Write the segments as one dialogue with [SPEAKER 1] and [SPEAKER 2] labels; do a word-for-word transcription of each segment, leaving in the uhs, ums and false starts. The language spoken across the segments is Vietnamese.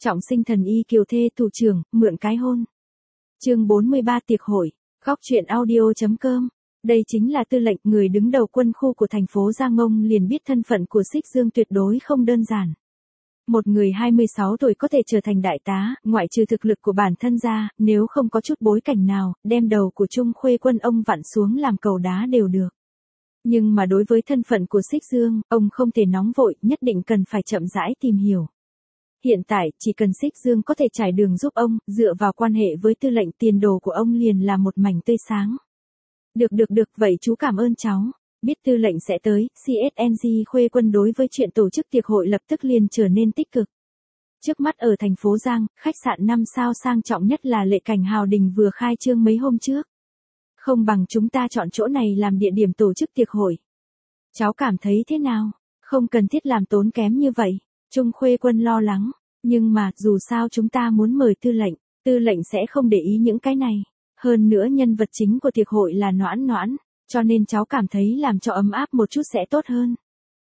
[SPEAKER 1] Trọng sinh thần y kiều thê thủ trưởng, mượn cái hôn. Chương bốn mươi ba tiệc hội, góc truyện audio.com. Đây chính là tư lệnh, người đứng đầu quân khu của thành phố Giang Ngông liền biết thân phận của Xích Dương tuyệt đối không đơn giản. Một người hai mươi sáu tuổi có thể trở thành đại tá, ngoại trừ thực lực của bản thân ra, nếu không có chút bối cảnh nào, đem đầu của Trung Khuê Quân ông vặn xuống làm cầu đá đều được. Nhưng mà đối với thân phận của Xích Dương, ông không thể nóng vội, nhất định cần phải chậm rãi tìm hiểu. Hiện tại, chỉ cần Xích Dương có thể trải đường giúp ông, dựa vào quan hệ với tư lệnh, tiền đồ của ông liền là một mảnh tươi sáng. Được được được, vậy chú cảm ơn cháu. Biết tư lệnh sẽ tới, xê ét en giê Khuê Quân đối với chuyện tổ chức tiệc hội lập tức liền trở nên tích cực. Trước mắt ở thành phố Giang, khách sạn năm sao sang trọng nhất là Lệ Cảnh Hào Đình vừa khai trương mấy hôm trước. Không bằng chúng ta chọn chỗ này làm địa điểm tổ chức tiệc hội. Cháu cảm thấy thế nào? Không cần thiết làm tốn kém như vậy. Trung Khuê Quân lo lắng. Nhưng mà, dù sao chúng ta muốn mời tư lệnh, tư lệnh sẽ không để ý những cái này. Hơn nữa nhân vật chính của tiệc hội là Noãn Noãn, cho nên cháu cảm thấy làm cho ấm áp một chút sẽ tốt hơn.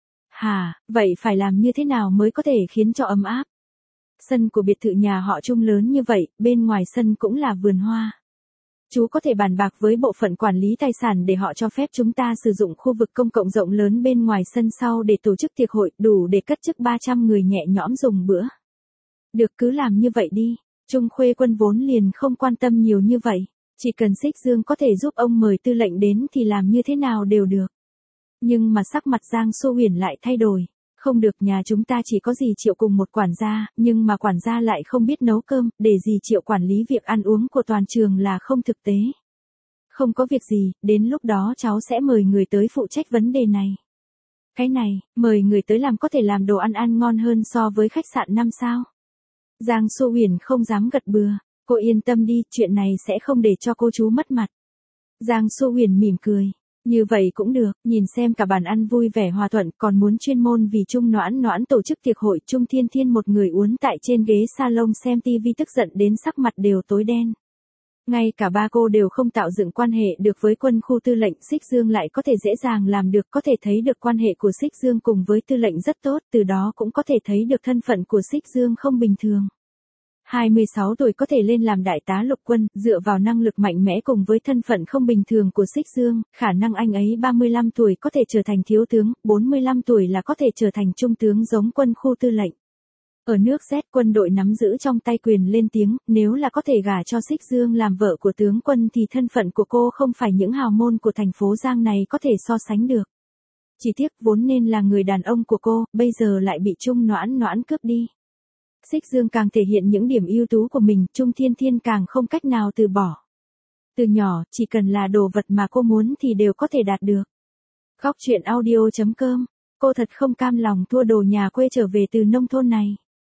[SPEAKER 1] Hà, vậy phải làm như thế nào mới có thể khiến cho ấm áp? Sân của biệt thự nhà họ Trung lớn như vậy, bên ngoài sân cũng là vườn hoa. Chú có thể bàn bạc với bộ phận quản lý tài sản để họ cho phép chúng ta sử dụng khu vực công cộng rộng lớn bên ngoài sân sau để tổ chức tiệc hội, đủ để cất chức ba trăm người nhẹ nhõm dùng bữa. Được, cứ làm như vậy đi. Trung Khuê Quân vốn liền không quan tâm nhiều như vậy. Chỉ cần Xích Dương có thể giúp ông mời tư lệnh đến thì làm như thế nào đều được. Nhưng mà sắc mặt Giang Xô Huyền lại thay đổi. Không được, nhà chúng ta chỉ có dì Triệu cùng một quản gia, nhưng mà quản gia lại không biết nấu cơm, để dì Triệu quản lý việc ăn uống của toàn trường là không thực tế. Không có việc gì, đến lúc đó cháu sẽ mời người tới phụ trách vấn đề này. Cái này, mời người tới làm có thể làm đồ ăn ăn ngon hơn so với khách sạn năm sao. Giang Xô Huyền không dám gật bừa. Cô yên tâm đi, chuyện này sẽ không để cho cô chú mất mặt. Giang Xô Huyền mỉm cười. Như vậy cũng được, nhìn xem cả bàn ăn vui vẻ hòa thuận, còn muốn chuyên môn vì Trung Noãn Noãn tổ chức tiệc hội. Trung Thiên Thiên một người uốn tại trên ghế salon xem tivi tức giận đến sắc mặt đều tối đen. Ngay cả ba cô đều không tạo dựng quan hệ được với quân khu tư lệnh, Xích Dương lại có thể dễ dàng làm được, có thể thấy được quan hệ của Xích Dương cùng với tư lệnh rất tốt, từ đó cũng có thể thấy được thân phận của Xích Dương không bình thường. hai mươi sáu tuổi có thể lên làm đại tá lục quân, dựa vào năng lực mạnh mẽ cùng với thân phận không bình thường của Xích Dương, khả năng anh ấy ba mươi lăm tuổi có thể trở thành thiếu tướng, bốn mươi lăm tuổi là có thể trở thành trung tướng giống quân khu tư lệnh. Ở nước Z, quân đội nắm giữ trong tay quyền lên tiếng, nếu là có thể gả cho Xích Dương làm vợ của tướng quân thì thân phận của cô không phải những hào môn của thành phố Giang này có thể so sánh được. Chỉ tiếc vốn nên là người đàn ông của cô, bây giờ lại bị Trung Noãn Noãn cướp đi. Xích Dương càng thể hiện những điểm ưu tú của mình, Trung Thiên Thiên càng không cách nào từ bỏ. Từ nhỏ, chỉ cần là đồ vật mà cô muốn thì đều có thể đạt được. Góc truyện audio.com. Cô thật không cam lòng thua đồ nhà quê trở về từ nông thôn này.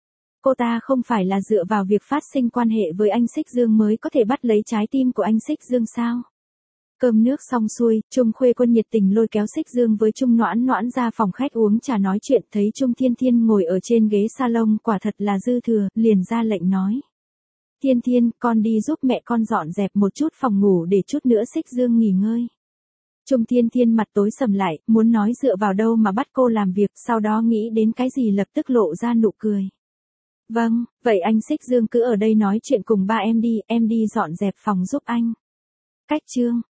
[SPEAKER 1] Cô ta không phải là dựa vào việc phát sinh quan hệ với anh Xích Dương mới có thể bắt lấy trái tim của anh Xích Dương sao? Cơm nước xong xuôi, Trung Khuê Quân nhiệt tình lôi kéo Xích Dương với Trung Noãn Noãn ra phòng khách uống trà nói chuyện, thấy Trung Thiên Thiên ngồi ở trên ghế salon quả thật là dư thừa, liền ra lệnh nói. Thiên Thiên, con đi giúp mẹ con dọn dẹp một chút phòng ngủ để chút nữa Xích Dương nghỉ ngơi. Trung Thiên Thiên mặt tối sầm lại, muốn nói dựa vào đâu mà bắt cô làm việc, sau đó nghĩ đến cái gì lập tức lộ ra nụ cười. Vâng, vậy anh Xích Dương cứ ở đây nói chuyện cùng ba em đi, em đi dọn dẹp phòng giúp anh. Cách chương.